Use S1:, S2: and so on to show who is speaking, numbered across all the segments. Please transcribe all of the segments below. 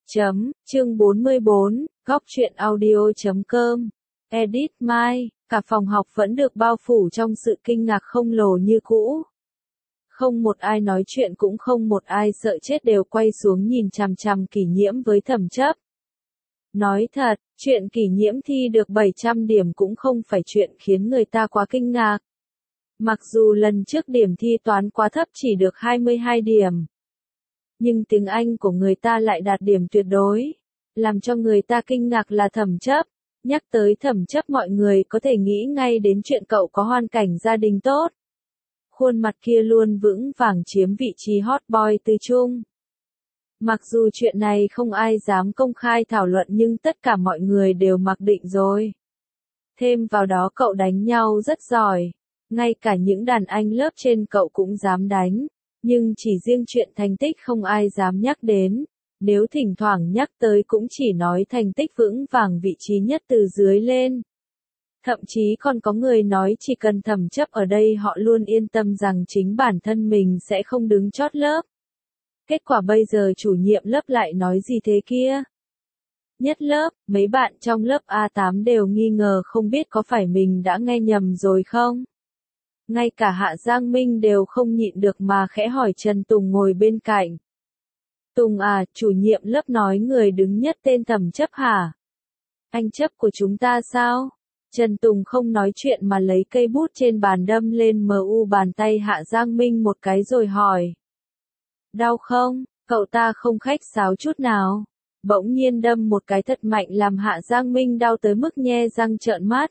S1: Chương 44, góc truyện audio.com. Edit Mai, cả phòng học vẫn được bao phủ trong sự kinh ngạc không lồ như cũ. Không một ai nói chuyện cũng không một ai sợ chết, đều quay xuống nhìn chằm chằm Kỷ Nhiễm với Thẩm Chấp. Nói thật, chuyện Kỷ Nhiễm thi được 700 điểm cũng không phải chuyện khiến người ta quá kinh ngạc. Mặc dù lần trước điểm thi toán quá thấp, chỉ được 22 điểm. Nhưng tiếng Anh của người ta lại đạt điểm tuyệt đối. Làm cho người ta kinh ngạc là Thẩm Chấp. Nhắc tới Thẩm Chấp, mọi người có thể nghĩ ngay đến chuyện cậu có hoàn cảnh gia đình tốt. Khuôn mặt kia luôn vững vàng chiếm vị trí hot boy từ chung. Mặc dù chuyện này không ai dám công khai thảo luận, nhưng tất cả mọi người đều mặc định rồi. Thêm vào đó cậu đánh nhau rất giỏi. Ngay cả những đàn anh lớp trên cậu cũng dám đánh. Nhưng chỉ riêng chuyện thành tích không ai dám nhắc đến. Nếu thỉnh thoảng nhắc tới cũng chỉ nói thành tích vững vàng vị trí nhất từ dưới lên. Thậm chí còn có người nói chỉ cần Thẩm Chấp ở đây họ luôn yên tâm rằng chính bản thân mình sẽ không đứng chót lớp. Kết quả bây giờ chủ nhiệm lớp lại nói gì thế kia? Nhất lớp, mấy bạn trong lớp A8 đều nghi ngờ không biết có phải mình đã nghe nhầm rồi không? Ngay cả Hạ Giang Minh đều không nhịn được mà khẽ hỏi Trần Tùng ngồi bên cạnh. Tùng à, chủ nhiệm lớp nói người đứng nhất tên Thẩm Chấp hả? Anh Chấp của chúng ta sao? Trần Tùng không nói chuyện mà lấy cây bút trên bàn đâm lên bàn tay Hạ Giang Minh một cái rồi hỏi. Đau không? Cậu ta không khách sáo chút nào. Bỗng nhiên đâm một cái thật mạnh làm Hạ Giang Minh đau tới mức nhe răng trợn mắt.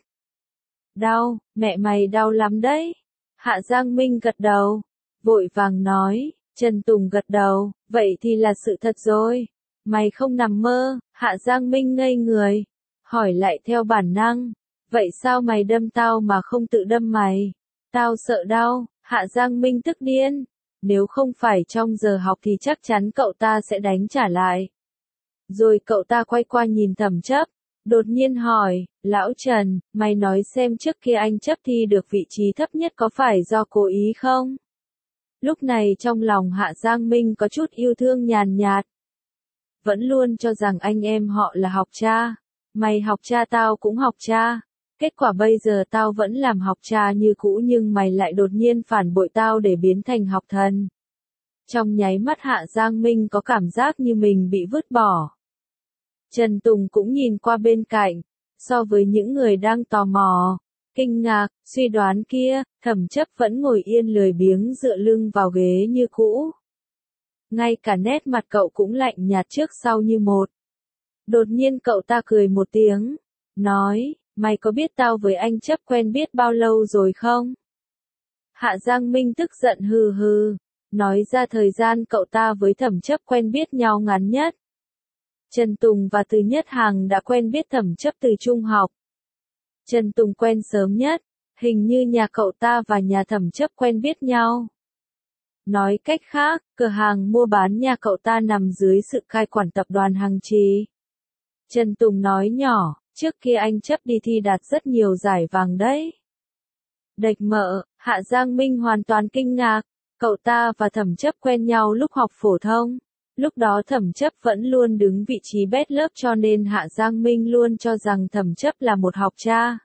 S1: Đau, mẹ mày đau lắm đấy. Hạ Giang Minh gật đầu, vội vàng nói. Trần Tùng gật đầu, vậy thì là sự thật rồi. Mày không nằm mơ. Hạ Giang Minh ngây người, hỏi lại theo bản năng. Vậy sao mày đâm tao mà không tự đâm mày? Tao sợ đau. Hạ Giang Minh tức điên. Nếu không phải trong giờ học thì chắc chắn cậu ta sẽ đánh trả lại. Rồi cậu ta quay qua nhìn Thẩm Chấp, đột nhiên hỏi, Lão Trần, mày nói xem trước kia anh Chấp thi được vị trí thấp nhất có phải do cố ý không? Lúc này trong lòng Hạ Giang Minh có chút yêu thương nhàn nhạt. Vẫn luôn cho rằng anh em họ là học cha. Mày học cha tao cũng học cha. Kết quả bây giờ tao vẫn làm học cha như cũ, nhưng mày lại đột nhiên phản bội tao để biến thành học thần. Trong nháy mắt Hạ Giang Minh có cảm giác như mình bị vứt bỏ. Trần Tùng cũng nhìn qua bên cạnh. So với những người đang tò mò, kinh ngạc, suy đoán kia, Thẩm Chấp vẫn ngồi yên lười biếng dựa lưng vào ghế như cũ. Ngay cả nét mặt cậu cũng lạnh nhạt trước sau như một. Đột nhiên cậu ta cười một tiếng, nói, mày có biết tao với anh Chấp quen biết bao lâu rồi không? Hạ Giang Minh tức giận hừ hừ, nói ra thời gian cậu ta với Thẩm Chấp quen biết nhau ngắn nhất. Trần Tùng và Từ Nhất Hằng đã quen biết Thẩm Chấp từ trung học. Trần Tùng quen sớm nhất, hình như nhà cậu ta và nhà Thẩm Chấp quen biết nhau. Nói cách khác, cửa hàng mua bán nhà cậu ta nằm dưới sự cai quản tập đoàn Hằng Trì. Trần Tùng nói nhỏ, trước kia anh Chấp đi thi đạt rất nhiều giải vàng đấy. Đệch mợ, Hạ Giang Minh hoàn toàn kinh ngạc, cậu ta và Thẩm Chấp quen nhau lúc học phổ thông. Lúc đó Thẩm Chấp vẫn luôn đứng vị trí bét lớp, cho nên Hạ Giang Minh luôn cho rằng Thẩm Chấp là một học cha.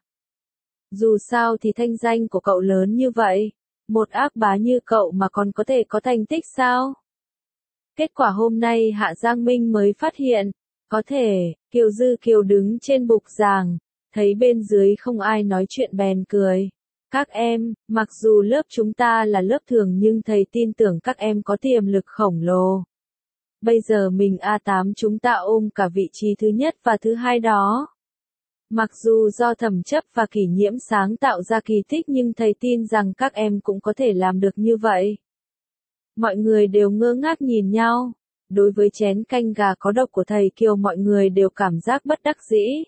S1: Dù sao thì thanh danh của cậu lớn như vậy, một ác bá như cậu mà còn có thể có thành tích sao? Kết quả hôm nay Hạ Giang Minh mới phát hiện, có thể, Kiều Dư Kiều đứng trên bục giảng, thấy bên dưới không ai nói chuyện bèn cười. Các em, mặc dù lớp chúng ta là lớp thường nhưng thầy tin tưởng các em có tiềm lực khổng lồ. Bây giờ mình A8 chúng ta ôm cả vị trí thứ nhất và thứ hai đó. Mặc dù do Thẩm Chấp và Kỷ Nhiễm sáng tạo ra kỳ tích, nhưng thầy tin rằng các em cũng có thể làm được như vậy. Mọi người đều ngơ ngác nhìn nhau. Đối với chén canh gà có độc của thầy Kiều mọi người đều cảm giác bất đắc dĩ.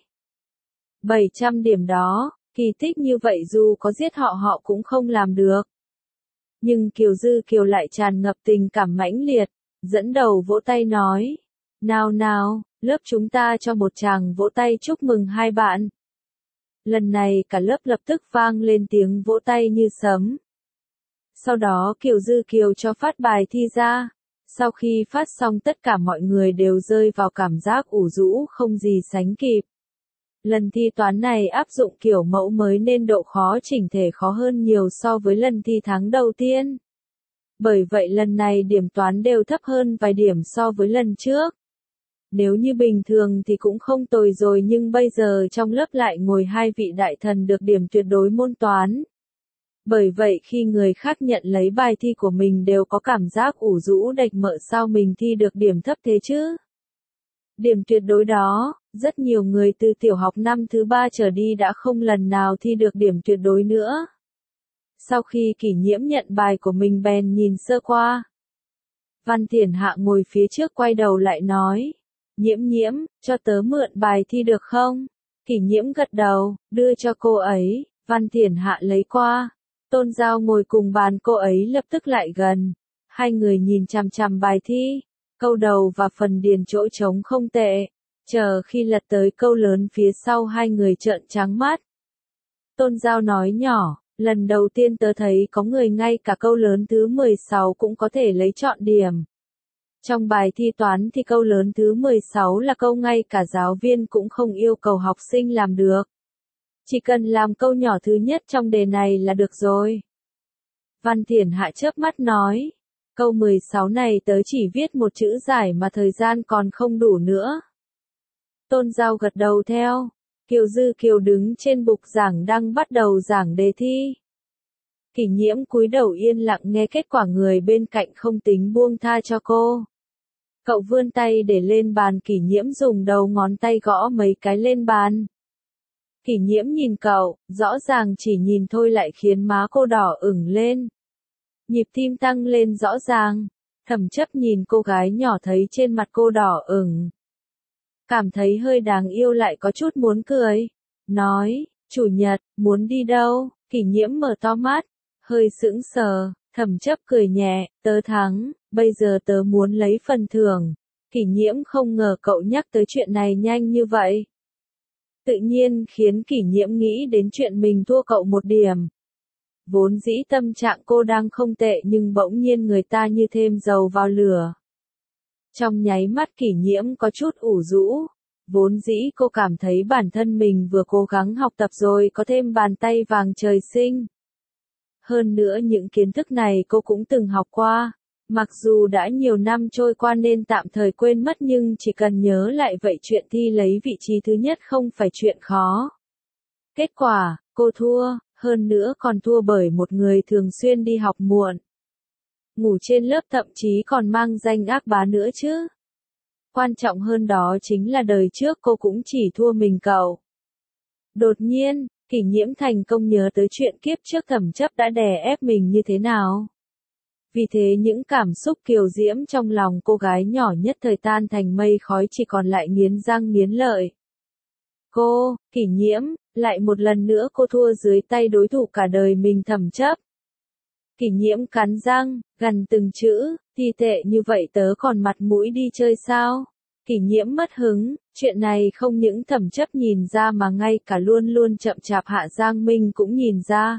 S1: 700 điểm đó, kỳ tích như vậy dù có giết họ họ cũng không làm được. Nhưng Kiều Dư Kiều lại tràn ngập tình cảm mãnh liệt, dẫn đầu vỗ tay nói. Nào nào, lớp chúng ta cho một tràng vỗ tay chúc mừng hai bạn. Lần này cả lớp lập tức vang lên tiếng vỗ tay như sấm. Sau đó Kiều Dư Kiều cho phát bài thi ra. Sau khi phát xong tất cả mọi người đều rơi vào cảm giác ủ rũ không gì sánh kịp. Lần thi toán này áp dụng kiểu mẫu mới nên độ khó chỉnh thể khó hơn nhiều so với lần thi tháng đầu tiên. Bởi vậy lần này điểm toán đều thấp hơn vài điểm so với lần trước. Nếu như bình thường thì cũng không tồi rồi, nhưng bây giờ trong lớp lại ngồi hai vị đại thần được điểm tuyệt đối môn toán. Bởi vậy khi người khác nhận lấy bài thi của mình đều có cảm giác ủ rũ đệch mợ, sao mình thi được điểm thấp thế chứ? Điểm tuyệt đối đó, rất nhiều người từ tiểu học năm thứ 3 trở đi đã không lần nào thi được điểm tuyệt đối nữa. Sau khi Kỷ Nhiễm nhận bài của mình bèn nhìn sơ qua. Văn Thiển Hạ ngồi phía trước quay đầu lại nói, Nhiễm Nhiễm, cho tớ mượn bài thi được không? Kỷ Nhiễm gật đầu, đưa cho cô ấy. Văn Thiển Hạ lấy qua. Tôn Giao ngồi cùng bàn cô ấy lập tức lại gần. Hai người nhìn chằm chằm bài thi. Câu đầu và phần điền chỗ trống không tệ. Chờ khi lật tới câu lớn phía sau hai người trợn trắng mắt. Tôn Giao nói nhỏ, lần đầu tiên tớ thấy có người ngay cả câu lớn thứ 16 cũng có thể lấy trọn điểm. Trong bài thi toán thì câu lớn thứ 16 là câu ngay cả giáo viên cũng không yêu cầu học sinh làm được. Chỉ cần làm câu nhỏ thứ nhất trong đề này là được rồi. Văn Thiển Hạ chớp mắt nói, câu 16 này tớ chỉ viết một chữ giải mà thời gian còn không đủ nữa. Tôn Giao gật đầu theo. Kiều Dư Kiều đứng trên bục giảng đang bắt đầu giảng đề thi. Kỷ Nhiễm cúi đầu yên lặng nghe kết quả, người bên cạnh không tính buông tha cho cô. Cậu vươn tay để lên bàn, Kỷ Nhiễm dùng đầu ngón tay gõ mấy cái lên bàn. Kỷ Nhiễm nhìn cậu, rõ ràng chỉ nhìn thôi lại khiến má cô đỏ ửng lên. Nhịp tim tăng lên rõ ràng. Thẩm Chấp nhìn cô gái nhỏ thấy trên mặt cô đỏ ửng. Cảm thấy hơi đáng yêu lại có chút muốn cười. Nói, chủ nhật, muốn đi đâu? Kỷ Nhiễm mở to mắt, hơi sững sờ. Thẩm Chấp cười nhẹ, tớ thắng, bây giờ tớ muốn lấy phần thưởng. Kỷ Nhiễm không ngờ cậu nhắc tới chuyện này nhanh như vậy. Tự nhiên khiến Kỷ Nhiễm nghĩ đến chuyện mình thua cậu một điểm. Vốn dĩ tâm trạng cô đang không tệ nhưng bỗng nhiên người ta như thêm dầu vào lửa. Trong nháy mắt Kỷ Nhiễm có chút ủ rũ. Vốn dĩ cô cảm thấy bản thân mình vừa cố gắng học tập rồi có thêm bàn tay vàng trời sinh. Hơn nữa những kiến thức này cô cũng từng học qua. Mặc dù đã nhiều năm trôi qua nên tạm thời quên mất, nhưng chỉ cần nhớ lại vậy chuyện thi lấy vị trí thứ nhất không phải chuyện khó. Kết quả, cô thua, hơn nữa còn thua bởi một người thường xuyên đi học muộn. Ngủ trên lớp, thậm chí còn mang danh ác bá nữa chứ. Quan trọng hơn đó chính là đời trước cô cũng chỉ thua mình cậu. Đột nhiên, Kỷ Nhiễm thành công nhớ tới chuyện kiếp trước Thẩm Chấp đã đè ép mình như thế nào. Vì thế những cảm xúc kiều diễm trong lòng cô gái nhỏ nhất thời tan thành mây khói, chỉ còn lại nghiến răng nghiến lợi. Cô, Kỷ Nhiễm, lại một lần nữa cô thua dưới tay đối thủ cả đời mình Thẩm Chấp. Kỷ Nhiễm cắn răng, gằn từng chữ, thi tệ như vậy tớ còn mặt mũi đi chơi sao? Kỷ Nhiễm mất hứng, chuyện này không những Thẩm Chấp nhìn ra mà ngay cả luôn luôn chậm chạp Hạ Giang Minh cũng nhìn ra.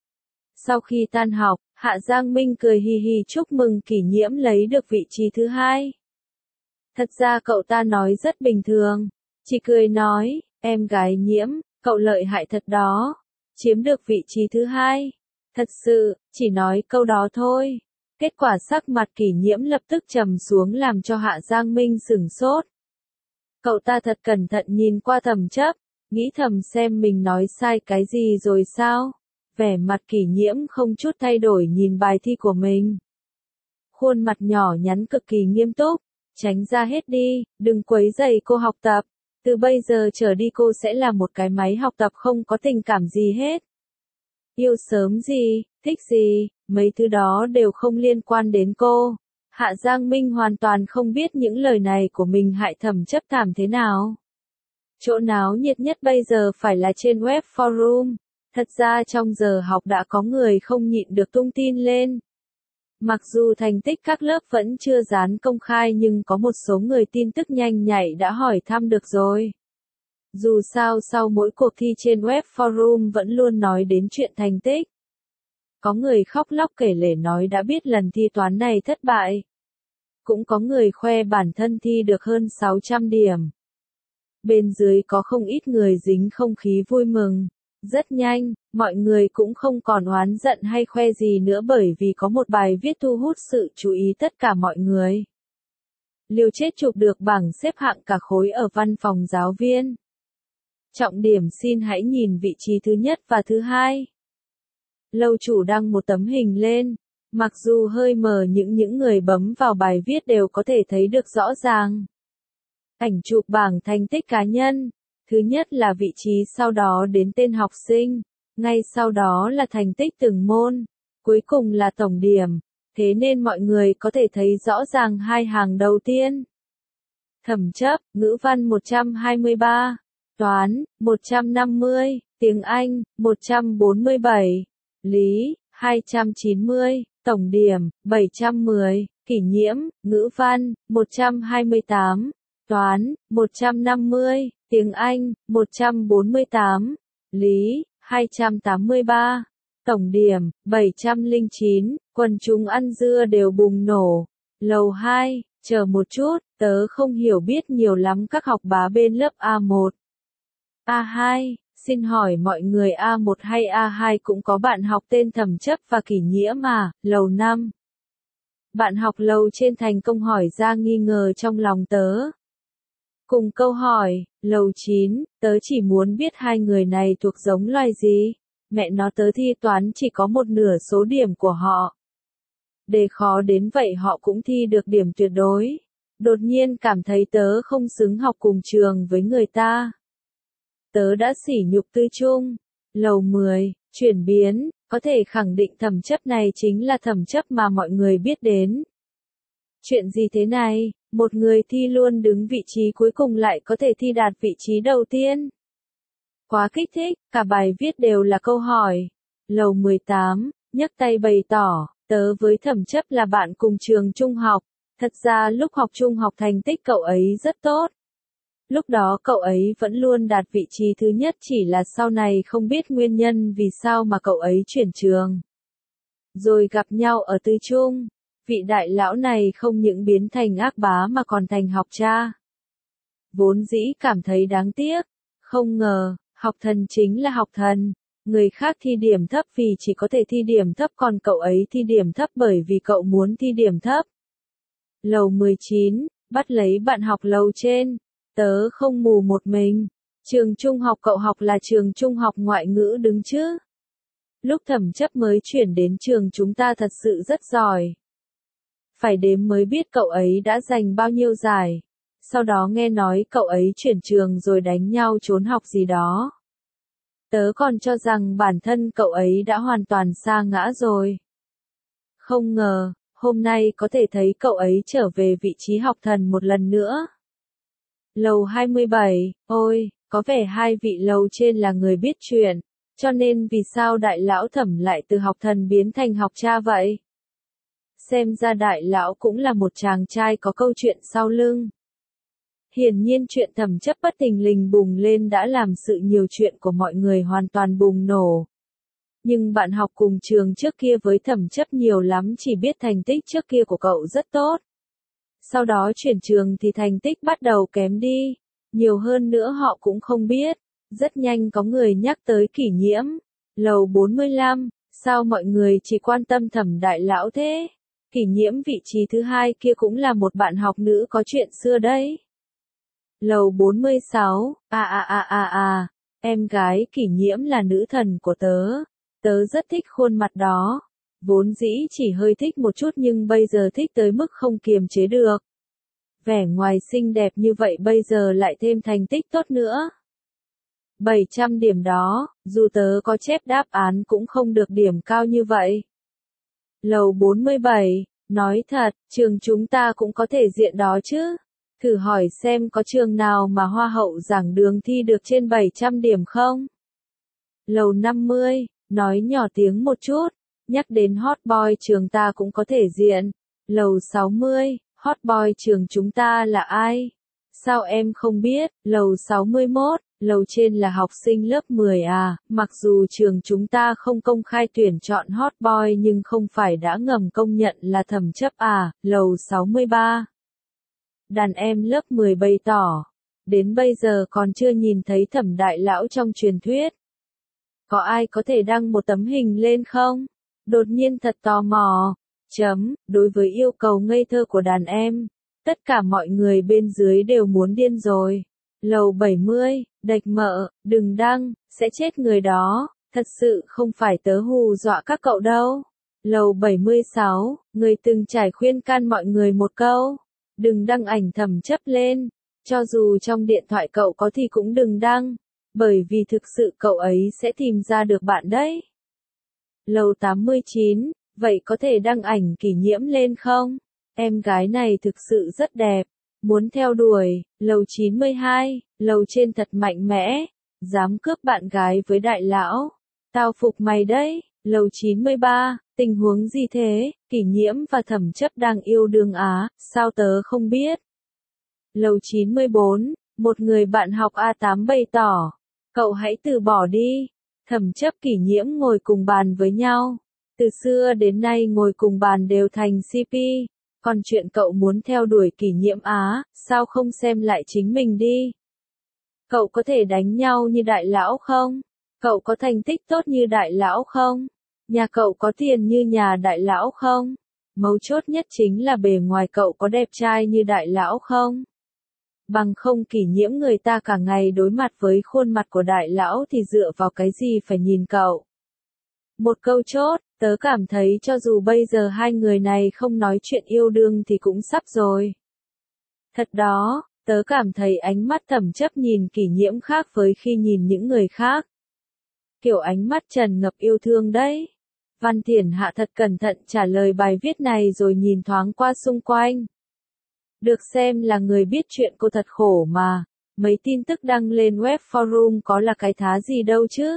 S1: Sau khi tan học, Hạ Giang Minh cười hì hì chúc mừng Kỷ Nhiễm lấy được vị trí thứ 2. Thật ra cậu ta nói rất bình thường, chỉ cười nói, em gái Nhiễm, cậu lợi hại thật đó, chiếm được vị trí thứ 2. Thật sự, chỉ nói câu đó thôi. Kết quả sắc mặt Kỷ Nhiễm lập tức trầm xuống làm cho Hạ Giang Minh sửng sốt. Cậu ta thật cẩn thận nhìn qua Thẩm Chấp, nghĩ thầm xem mình nói sai cái gì rồi sao. Vẻ mặt Kỷ Nhiễm không chút thay đổi nhìn bài thi của mình. Khuôn mặt nhỏ nhắn cực kỳ nghiêm túc, tránh ra hết đi, đừng quấy rầy cô học tập. Từ bây giờ trở đi cô sẽ là một cái máy học tập không có tình cảm gì hết. Yêu sớm gì, thích gì, mấy thứ đó đều không liên quan đến cô. Hạ Giang Minh hoàn toàn không biết những lời này của mình hại Thẩm Chấp thảm thế nào. Chỗ náo nhiệt nhất bây giờ phải là trên web forum. Thật ra trong giờ học đã có người không nhịn được tung tin lên. Mặc dù thành tích các lớp vẫn chưa dán công khai nhưng có một số người tin tức nhanh nhạy đã hỏi thăm được rồi. Dù sao sau mỗi cuộc thi trên web forum vẫn luôn nói đến chuyện thành tích. Có người khóc lóc kể lể nói đã biết lần thi toán này thất bại. Cũng có người khoe bản thân thi được hơn 600 điểm. Bên dưới có không ít người dính không khí vui mừng. Rất nhanh, mọi người cũng không còn oán giận hay khoe gì nữa bởi vì có một bài viết thu hút sự chú ý tất cả mọi người. Liều chết chụp được bảng xếp hạng cả khối ở văn phòng giáo viên. Trọng điểm xin hãy nhìn vị trí thứ nhất và thứ hai. Lâu chủ đăng một tấm hình lên. Mặc dù hơi mờ nhưng những người bấm vào bài viết đều có thể thấy được rõ ràng. Ảnh chụp bảng thành tích cá nhân. Thứ nhất là vị trí, sau đó đến tên học sinh. Ngay sau đó là thành tích từng môn. Cuối cùng là tổng điểm. Thế nên mọi người có thể thấy rõ ràng hai hàng đầu tiên. Thẩm chấp, ngữ văn 123, toán, 150, tiếng Anh, 147, lý, 290, tổng điểm, 710, kỷ nhiễm, ngữ văn, 128, toán, 150, tiếng Anh, 148, lý, 283. Tổng điểm, 709, quần chúng ăn dưa đều bùng nổ. Lầu 2, chờ một chút, tớ không hiểu biết nhiều lắm các học bá bên lớp A1. A2, xin hỏi mọi người A1 hay A2 cũng có bạn học tên Thẩm Chấp và Kỷ Nhiễm à? Lầu 5. Bạn học lầu trên thành công hỏi ra nghi ngờ trong lòng tớ. Cùng câu hỏi, lầu 9, tớ chỉ muốn biết hai người này thuộc giống loài gì? Mẹ nó tớ thi toán chỉ có một nửa số điểm của họ. Đề khó đến vậy họ cũng thi được điểm tuyệt đối. Đột nhiên cảm thấy tớ không xứng học cùng trường với người ta. Tớ đã sỉ nhục tư trung. Lầu 10, chuyển biến, có thể khẳng định Thẩm Chấp này chính là Thẩm Chấp mà mọi người biết đến. Chuyện gì thế này, một người thi luôn đứng vị trí cuối cùng lại có thể thi đạt vị trí đầu tiên. Quá kích thích, cả bài viết đều là câu hỏi. Lầu 18, nhấc tay bày tỏ, tớ với Thẩm Chấp là bạn cùng trường trung học. Thật ra lúc học trung học thành tích cậu ấy rất tốt. Lúc đó cậu ấy vẫn luôn đạt vị trí thứ nhất, chỉ là sau này không biết nguyên nhân vì sao mà cậu ấy chuyển trường. Rồi gặp nhau ở tư trung. Vị đại lão này không những biến thành ác bá mà còn thành học cha. Vốn dĩ cảm thấy đáng tiếc. Không ngờ, học thần chính là học thần. Người khác thi điểm thấp vì chỉ có thể thi điểm thấp, còn cậu ấy thi điểm thấp bởi vì cậu muốn thi điểm thấp. Lầu 19, bắt lấy bạn học lầu trên. Tớ không mù một mình. Trường trung học cậu học là trường trung học ngoại ngữ đứng chứ. Lúc Thẩm Chấp mới chuyển đến trường chúng ta thật sự rất giỏi. Phải đếm mới biết cậu ấy đã giành bao nhiêu giải. Sau đó nghe nói cậu ấy chuyển trường rồi đánh nhau trốn học gì đó. Tớ còn cho rằng bản thân cậu ấy đã hoàn toàn sa ngã rồi. Không ngờ, hôm nay có thể thấy cậu ấy trở về vị trí học thần một lần nữa. Lầu 27, ôi, có vẻ hai vị lầu trên là người biết chuyện, cho nên vì sao đại lão Thẩm lại từ học thần biến thành học cha vậy? Xem ra đại lão cũng là một chàng trai có câu chuyện sau lưng. Hiển nhiên chuyện Thẩm Chấp bất thình lình bùng lên đã làm sự nhiều chuyện của mọi người hoàn toàn bùng nổ. Nhưng bạn học cùng trường trước kia với Thẩm Chấp nhiều lắm chỉ biết thành tích trước kia của cậu rất tốt. Sau đó chuyển trường thì thành tích bắt đầu kém đi. Nhiều hơn nữa họ cũng không biết. Rất nhanh có người nhắc tới Kỷ Nhiễm. Lầu 45, sao mọi người chỉ quan tâm Thẩm đại lão thế? Kỷ Nhiễm vị trí thứ hai kia cũng là một bạn học nữ có chuyện xưa đấy. Lầu 46, em gái Kỷ Nhiễm là nữ thần của tớ. Tớ rất thích khuôn mặt đó. Vốn dĩ chỉ hơi thích một chút nhưng bây giờ thích tới mức không kiềm chế được. Vẻ ngoài xinh đẹp như vậy bây giờ lại thêm thành tích tốt nữa. 700 điểm đó, dù tớ có chép đáp án cũng không được điểm cao như vậy. Lầu 47, nói thật, trường chúng ta cũng có thể diện đó chứ. Thử hỏi xem có trường nào mà hoa hậu giảng đường thi được trên 700 điểm không? Lầu 50, nói nhỏ tiếng một chút, nhắc đến hot boy trường ta cũng có thể diện. Lầu 60, hot boy trường chúng ta là ai? Sao em không biết, lầu 61, lầu trên là học sinh lớp 10 à, mặc dù trường chúng ta không công khai tuyển chọn hot boy nhưng không phải đã ngầm công nhận là Thẩm Chấp à, lầu 63. Đàn em lớp 10 bày tỏ, đến bây giờ còn chưa nhìn thấy Thẩm đại lão trong truyền thuyết. Có ai có thể đăng một tấm hình lên không? Đột nhiên thật tò mò. Đối với yêu cầu ngây thơ của đàn em, tất cả mọi người bên dưới đều muốn điên rồi. Lầu 70, đạch mợ, đừng đăng, sẽ chết người đó, thật sự không phải tớ hù dọa các cậu đâu. Lầu 76, người từng trải khuyên can mọi người một câu, đừng đăng ảnh Thẩm Chấp lên, cho dù trong điện thoại cậu có thì cũng đừng đăng, bởi vì thực sự cậu ấy sẽ tìm ra được bạn đấy. Lầu 89, vậy có thể đăng ảnh Kỷ Nhiễm lên không? Em gái này thực sự rất đẹp, muốn theo đuổi. Lầu 92, lầu trên thật mạnh mẽ, dám cướp bạn gái với đại lão. Tao phục mày đấy. Lầu 93, tình huống gì thế? Kỷ Nhiễm và Thẩm Chấp đang yêu đương á, sao tớ không biết? Lầu 94, một người bạn học A8 bày tỏ, cậu hãy từ bỏ đi. Thẩm Chấp Kỷ Nhiễm ngồi cùng bàn với nhau. Từ xưa đến nay ngồi cùng bàn đều thành CP, còn chuyện cậu muốn theo đuổi Kỷ Nhiễm á, sao không xem lại chính mình đi? Cậu có thể đánh nhau như đại lão không? Cậu có thành tích tốt như đại lão không? Nhà cậu có tiền như nhà đại lão không? Mấu chốt nhất chính là bề ngoài cậu có đẹp trai như đại lão không? Bằng không Kỷ Nhiễm người ta cả ngày đối mặt với khuôn mặt của đại lão thì dựa vào cái gì phải nhìn cậu? Một câu chốt, tớ cảm thấy cho dù bây giờ hai người này không nói chuyện yêu đương thì cũng sắp rồi. Thật đó, tớ cảm thấy ánh mắt Thẩm Chấp nhìn Kỷ Nhiễm khác với khi nhìn những người khác. Kiểu ánh mắt tràn ngập yêu thương đấy. Văn Thiển Hạ thật cẩn thận trả lời bài viết này rồi nhìn thoáng qua xung quanh. Được xem là người biết chuyện cô thật khổ mà, mấy tin tức đăng lên web forum có là cái thá gì đâu chứ.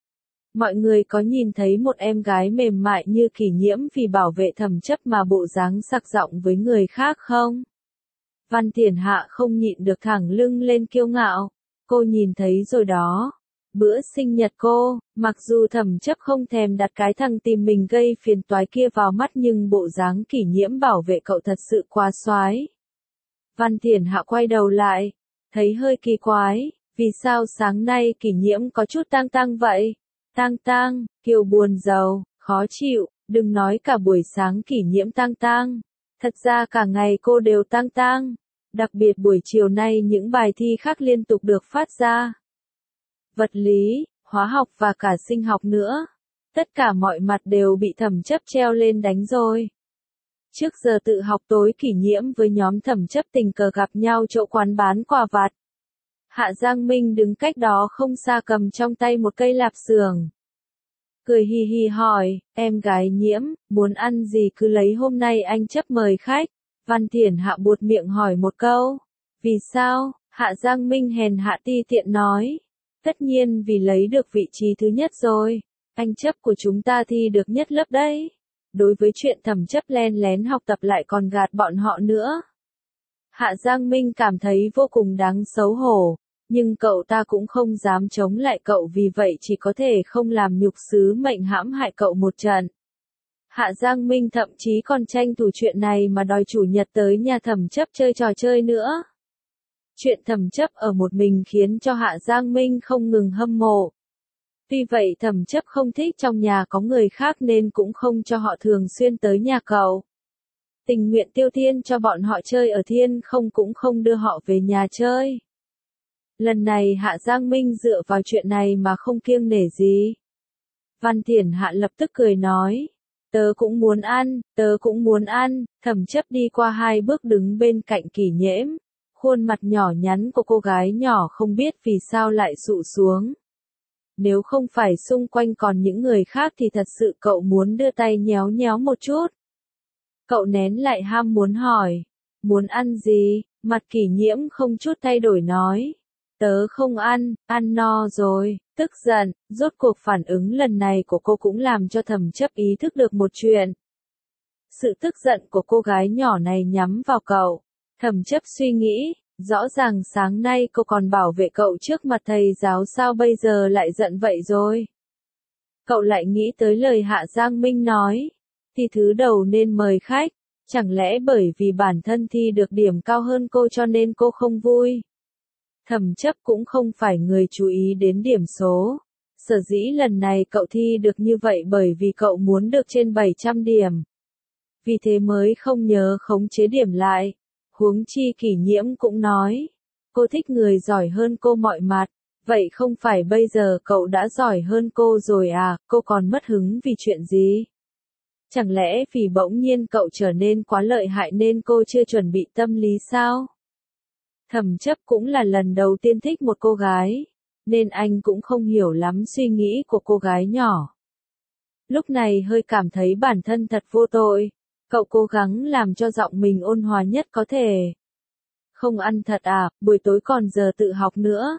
S1: Mọi người có nhìn thấy một em gái mềm mại như Kỷ Nhiễm vì bảo vệ Thẩm Chấp mà bộ dáng sặc giọng với người khác không? Văn Thiển Hạ không nhịn được thẳng lưng lên kiêu ngạo. Cô nhìn thấy rồi đó. Bữa sinh nhật cô, mặc dù Thẩm Chấp không thèm đặt cái thằng tìm mình gây phiền toái kia vào mắt nhưng bộ dáng Kỷ Nhiễm bảo vệ cậu thật sự quá xoái. Văn Thiển Hạ quay đầu lại, thấy hơi kỳ quái, vì sao sáng nay Kỷ Nhiễm có chút tang tang vậy? Tang tang, kiểu buồn rầu, khó chịu, đừng nói cả buổi sáng Kỷ Nhiễm tang tang. Thật ra cả ngày cô đều tang tang. Đặc biệt buổi chiều nay những bài thi khác liên tục được phát ra. Vật lý, hóa học và cả sinh học nữa. Tất cả mọi mặt đều bị Thẩm Chấp treo lên đánh rồi. Trước giờ tự học tối Kỷ Nhiễm với nhóm Thẩm Chấp tình cờ gặp nhau chỗ quán bán quà vặt. Hạ Giang Minh đứng cách đó không xa cầm trong tay một cây lạp xưởng. Cười hì hì hỏi, em gái Nhiễm, muốn ăn gì cứ lấy hôm nay anh Chấp mời khách. Văn Thiển Hạ buột miệng hỏi một câu. Vì sao? Hạ Giang Minh hèn hạ ti tiện nói. Tất nhiên vì lấy được vị trí thứ nhất rồi. Anh Chấp của chúng ta thi được nhất lớp đấy. Đối với chuyện Thẩm Chấp len lén học tập lại còn gạt bọn họ nữa. Hạ Giang Minh cảm thấy vô cùng đáng xấu hổ. Nhưng cậu ta cũng không dám chống lại cậu vì vậy chỉ có thể không làm nhục sứ mệnh hãm hại cậu một trận. Hạ Giang Minh thậm chí còn tranh thủ chuyện này mà đòi chủ nhật tới nhà Thẩm Chấp chơi trò chơi nữa. Chuyện Thẩm Chấp ở một mình khiến cho Hạ Giang Minh không ngừng hâm mộ. Tuy vậy Thẩm Chấp không thích trong nhà có người khác nên cũng không cho họ thường xuyên tới nhà cậu. Tình nguyện tiêu thiên cho bọn họ chơi ở thiên không cũng không đưa họ về nhà chơi. Lần này Hạ Giang Minh dựa vào chuyện này mà không kiêng nể gì. Văn Thiển Hạ lập tức cười nói. Tớ cũng muốn ăn, tớ cũng muốn ăn. Thẩm Chấp đi qua hai bước đứng bên cạnh Kỷ Nhiễm. Khuôn mặt nhỏ nhắn của cô gái nhỏ không biết vì sao lại sụ xuống. Nếu không phải xung quanh còn những người khác thì thật sự cậu muốn đưa tay nhéo nhéo một chút. Cậu nén lại ham muốn hỏi. Muốn ăn gì? Mặt Kỷ Nhiễm không chút thay đổi nói. Tớ không ăn, ăn no rồi. Tức giận, rốt cuộc phản ứng lần này của cô cũng làm cho Thẩm Chấp ý thức được một chuyện. Sự tức giận của cô gái nhỏ này nhắm vào cậu. Thẩm Chấp suy nghĩ, Rõ ràng sáng nay cô còn bảo vệ cậu trước mặt thầy giáo, sao bây giờ lại giận vậy rồi? Cậu lại nghĩ tới lời Hạ Giang Minh nói, thì thứ đầu nên mời khách, chẳng lẽ bởi vì bản thân thi được điểm cao hơn cô cho nên cô không vui? Thẩm Chấp cũng không phải người chú ý đến điểm số. Sở dĩ lần này cậu thi được như vậy bởi vì cậu muốn được trên 700 điểm. Vì thế mới không nhớ khống chế điểm lại. Huống chi Kỷ Nhiễm cũng nói, cô thích người giỏi hơn cô mọi mặt. Vậy không phải bây giờ cậu đã giỏi hơn cô rồi à, cô còn mất hứng vì chuyện gì? Chẳng lẽ vì bỗng nhiên cậu trở nên quá lợi hại nên cô chưa chuẩn bị tâm lý sao? Thẩm Chấp cũng là lần đầu tiên thích một cô gái, nên anh cũng không hiểu lắm suy nghĩ của cô gái nhỏ. Lúc này hơi cảm thấy bản thân thật vô tội, cậu cố gắng làm cho giọng mình ôn hòa nhất có thể. Không ăn thật à, buổi tối còn giờ tự học nữa.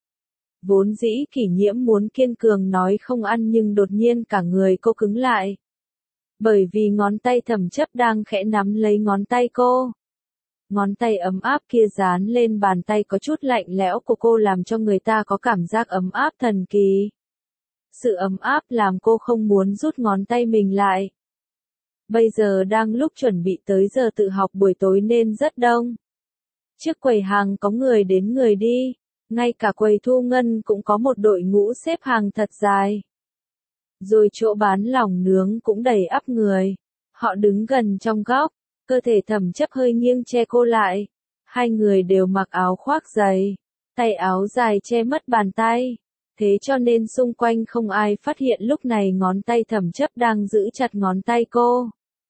S1: Vốn dĩ Kỷ Nhiễm muốn kiên cường nói không ăn nhưng đột nhiên cả người cô cứng lại. Bởi vì ngón tay Thẩm Chấp đang khẽ nắm lấy ngón tay cô. Ngón tay ấm áp kia dán lên bàn tay có chút lạnh lẽo của cô làm cho người ta có cảm giác ấm áp thần kỳ. Sự ấm áp làm cô không muốn rút ngón tay mình lại. Bây giờ đang lúc chuẩn bị tới giờ tự học buổi tối nên rất đông. Trước quầy hàng có người đến người đi, ngay cả quầy thu ngân cũng có một đội ngũ xếp hàng thật dài. Rồi chỗ bán lòng nướng cũng đầy ắp người. Họ đứng gần trong góc, cơ thể Thẩm Chấp hơi nghiêng che cô lại. Hai người đều mặc áo khoác dày, tay áo dài che mất bàn tay. Thế cho nên xung quanh không ai phát hiện lúc này ngón tay Thẩm Chấp đang giữ chặt ngón tay cô.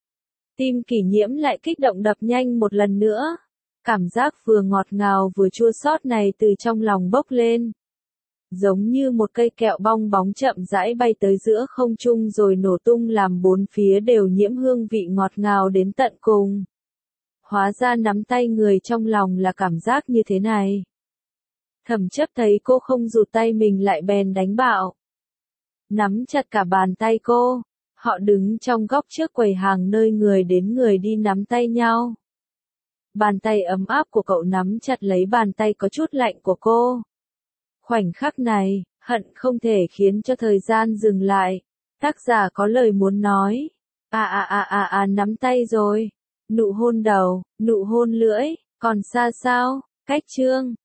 S1: Tim Kỷ Nhiễm lại kích động đập nhanh một lần nữa. Cảm giác vừa ngọt ngào vừa chua xót này từ trong lòng bốc lên. Giống như một cây kẹo bong bóng chậm rãi bay tới giữa không trung rồi nổ tung làm bốn phía đều nhiễm hương vị ngọt ngào đến tận cùng. Hóa ra nắm tay người trong lòng là cảm giác như thế này. Thẩm Chấp thấy cô không rụt tay mình lại bèn đánh bạo. Nắm chặt cả bàn tay cô. Họ đứng trong góc trước quầy hàng nơi người đến người đi nắm tay nhau. Bàn tay ấm áp của cậu nắm chặt lấy bàn tay có chút lạnh của cô. Khoảnh khắc này, hận không thể khiến cho thời gian dừng lại. Tác giả có lời muốn nói. Nắm tay rồi. Nụ hôn đầu, nụ hôn lưỡi, còn xa sao? Cách chương.